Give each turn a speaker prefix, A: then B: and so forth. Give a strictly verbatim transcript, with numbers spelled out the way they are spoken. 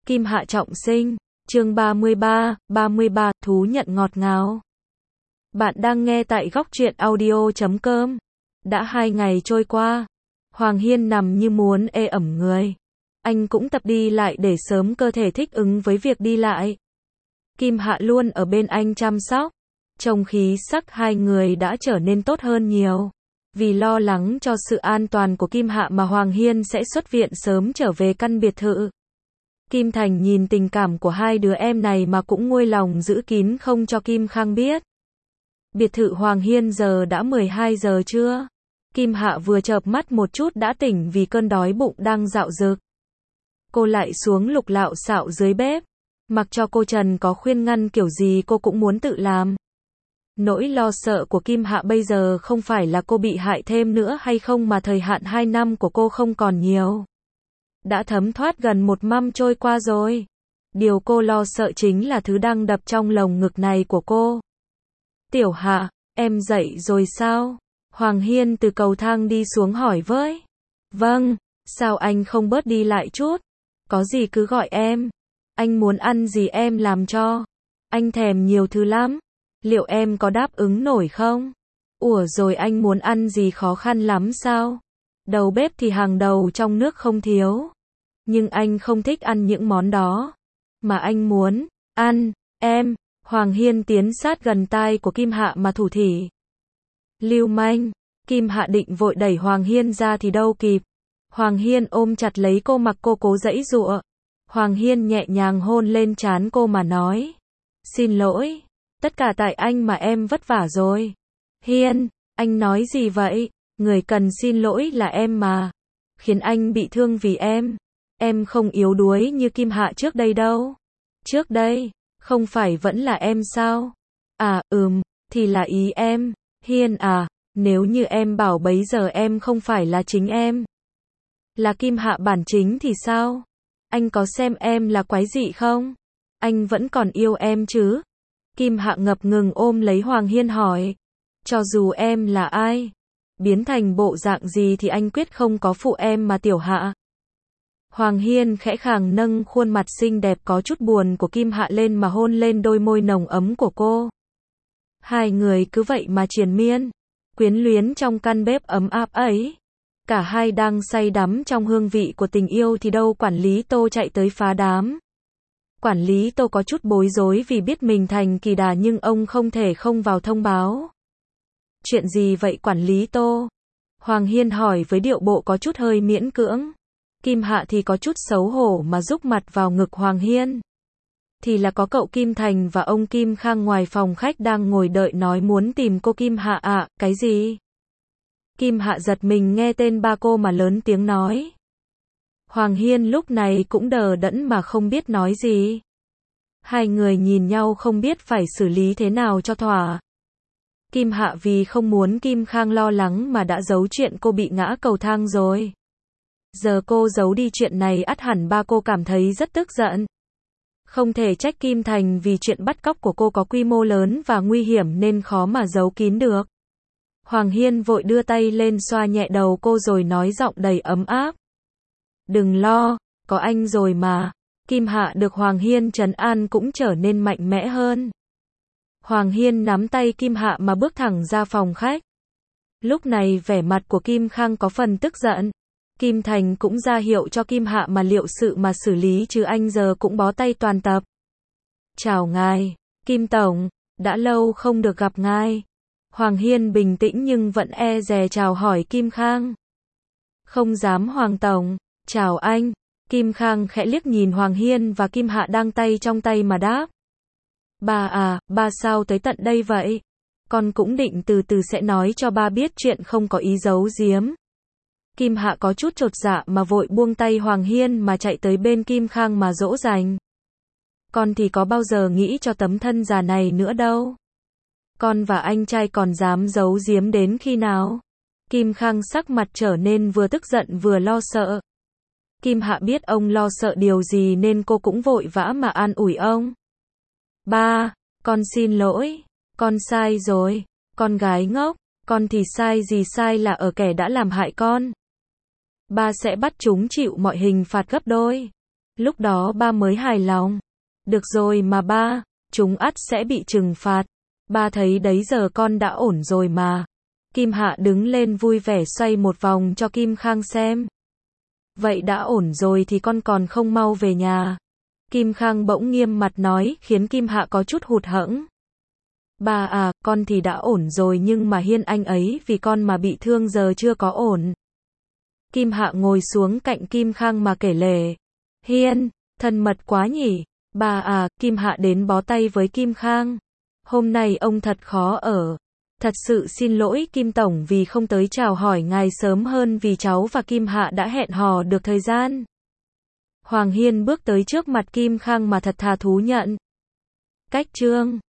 A: Kim Hạ trọng sinh, chương ba mươi ba, ba mươi ba, thú nhận ngọt ngào. Bạn đang nghe tại góc truyện audio chấm com. Đã hai ngày trôi qua, Hoàng Hiên nằm như muốn ê ẩm người. Anh cũng tập đi lại để sớm cơ thể thích ứng với việc đi lại. Kim Hạ luôn ở bên anh chăm sóc. Trông khí sắc hai người đã trở nên tốt hơn nhiều. Vì lo lắng cho sự an toàn của Kim Hạ mà Hoàng Hiên sẽ xuất viện sớm trở về căn biệt thự. Kim Thành nhìn tình cảm của hai đứa em này mà cũng nguôi lòng giữ kín không cho Kim Khang biết. Biệt thự Hoàng Hiên giờ đã mười hai giờ trưa. Kim Hạ vừa chợp mắt một chút đã tỉnh vì cơn đói bụng đang dạo dực. Cô lại xuống lục lạo xạo dưới bếp. Mặc cho cô Trần có khuyên ngăn kiểu gì cô cũng muốn tự làm. Nỗi lo sợ của Kim Hạ bây giờ không phải là cô bị hại thêm nữa hay không mà thời hạn hai năm của cô không còn nhiều. Đã thấm thoát gần một năm trôi qua rồi. Điều cô lo sợ chính là thứ đang đập trong lồng ngực này của cô. Tiểu Hạ, em dậy rồi sao? Hoàng Hiên từ cầu thang đi xuống hỏi với. Vâng, sao anh không bớt đi lại chút? Có gì cứ gọi em. Anh muốn ăn gì em làm cho. Anh thèm nhiều thứ lắm. Liệu em có đáp ứng nổi không? Ủa rồi anh muốn ăn gì khó khăn lắm sao? Đầu bếp thì hàng đầu trong nước không thiếu. Nhưng anh không thích ăn những món đó. Mà anh muốn ăn, em. Hoàng Hiên tiến sát gần tai của Kim Hạ mà thủ thỉ. Lưu manh. Kim Hạ định vội đẩy Hoàng Hiên ra thì đâu kịp. Hoàng Hiên ôm chặt lấy cô mặc cô cố giãy giụa. Hoàng Hiên nhẹ nhàng hôn lên trán cô mà nói. Xin lỗi. Tất cả tại anh mà em vất vả rồi. Hiên, anh nói gì vậy? Người cần xin lỗi là em mà. Khiến anh bị thương vì em. Em không yếu đuối như Kim Hạ trước đây đâu. Trước đây, không phải vẫn là em sao? À, ừm, thì là ý em. Hiên à, nếu như em bảo bấy giờ em không phải là chính em. Là Kim Hạ bản chính thì sao? Anh có xem em là quái dị không? Anh vẫn còn yêu em chứ? Kim Hạ ngập ngừng ôm lấy Hoàng Hiên hỏi. Cho dù em là ai, biến thành bộ dạng gì thì anh quyết không có phụ em mà Tiểu Hạ. Hoàng Hiên khẽ khàng nâng khuôn mặt xinh đẹp có chút buồn của Kim Hạ lên mà hôn lên đôi môi nồng ấm của cô. Hai người cứ vậy mà triền miên, quyến luyến trong căn bếp ấm áp ấy. Cả hai đang say đắm trong hương vị của tình yêu thì đâu quản lý Tô chạy tới phá đám. Quản lý Tô có chút bối rối vì biết mình thành kỳ đà nhưng ông không thể không vào thông báo. Chuyện gì vậy quản lý Tô? Hoàng Hiên hỏi với điệu bộ có chút hơi miễn cưỡng. Kim Hạ thì có chút xấu hổ mà rúc mặt vào ngực Hoàng Hiên. Thì là có cậu Kim Thành và ông Kim Khang ngoài phòng khách đang ngồi đợi nói muốn tìm cô Kim Hạ ạ. À, cái gì? Kim Hạ giật mình nghe tên ba cô mà lớn tiếng nói. Hoàng Hiên lúc này cũng đờ đẫn mà không biết nói gì. Hai người nhìn nhau không biết phải xử lý thế nào cho thỏa. Kim Hạ vì không muốn Kim Khang lo lắng mà đã giấu chuyện cô bị ngã cầu thang rồi. Giờ cô giấu đi chuyện này ắt hẳn ba cô cảm thấy rất tức giận. Không thể trách Kim Thành vì chuyện bắt cóc của cô có quy mô lớn và nguy hiểm nên khó mà giấu kín được. Hoàng Hiên vội đưa tay lên xoa nhẹ đầu cô rồi nói giọng đầy ấm áp. Đừng lo, có anh rồi mà. Kim Hạ được Hoàng Hiên trấn an cũng trở nên mạnh mẽ hơn. Hoàng Hiên nắm tay Kim Hạ mà bước thẳng ra phòng khách. Lúc này vẻ mặt của Kim Khang có phần tức giận. Kim Thành cũng ra hiệu cho Kim Hạ mà liệu sự mà xử lý chứ anh giờ cũng bó tay toàn tập. Chào ngài, Kim Tổng, đã lâu không được gặp ngài. Hoàng Hiên bình tĩnh nhưng vẫn e dè chào hỏi Kim Khang. Không dám Hoàng Tổng, chào anh. Kim Khang khẽ liếc nhìn Hoàng Hiên và Kim Hạ đang tay trong tay mà đáp. Ba à, ba sao tới tận đây vậy? Con cũng định từ từ sẽ nói cho ba biết chuyện không có ý giấu giếm. Kim Hạ có chút chột dạ mà vội buông tay Hoàng Hiên mà chạy tới bên Kim Khang mà dỗ dành. Con thì có bao giờ nghĩ cho tấm thân già này nữa đâu. Con và anh trai còn dám giấu giếm đến khi nào? Kim Khang sắc mặt trở nên vừa tức giận vừa lo sợ. Kim Hạ biết ông lo sợ điều gì nên cô cũng vội vã mà an ủi ông. Ba, con xin lỗi, con sai rồi, con gái ngốc, con thì sai gì sai là ở kẻ đã làm hại con. Ba sẽ bắt chúng chịu mọi hình phạt gấp đôi. Lúc đó ba mới hài lòng. Được rồi mà ba, chúng ắt sẽ bị trừng phạt. Ba thấy đấy giờ con đã ổn rồi mà. Kim Hạ đứng lên vui vẻ xoay một vòng cho Kim Khang xem. Vậy đã ổn rồi thì con còn không mau về nhà. Kim Khang bỗng nghiêm mặt nói, khiến Kim Hạ có chút hụt hẫng. Ba à, con thì đã ổn rồi nhưng mà Hiên anh ấy vì con mà bị thương giờ chưa có ổn. Kim Hạ ngồi xuống cạnh Kim Khang mà kể lể. Hiên, thân mật quá nhỉ. Ba à, Kim Hạ đến bó tay với Kim Khang. Hôm nay ông thật khó ở. Thật sự xin lỗi Kim Tổng vì không tới chào hỏi ngài sớm hơn vì cháu và Kim Hạ đã hẹn hò được thời gian. Hoàng Hiên bước tới trước mặt Kim Khang mà thật thà thú nhận. Cách trương.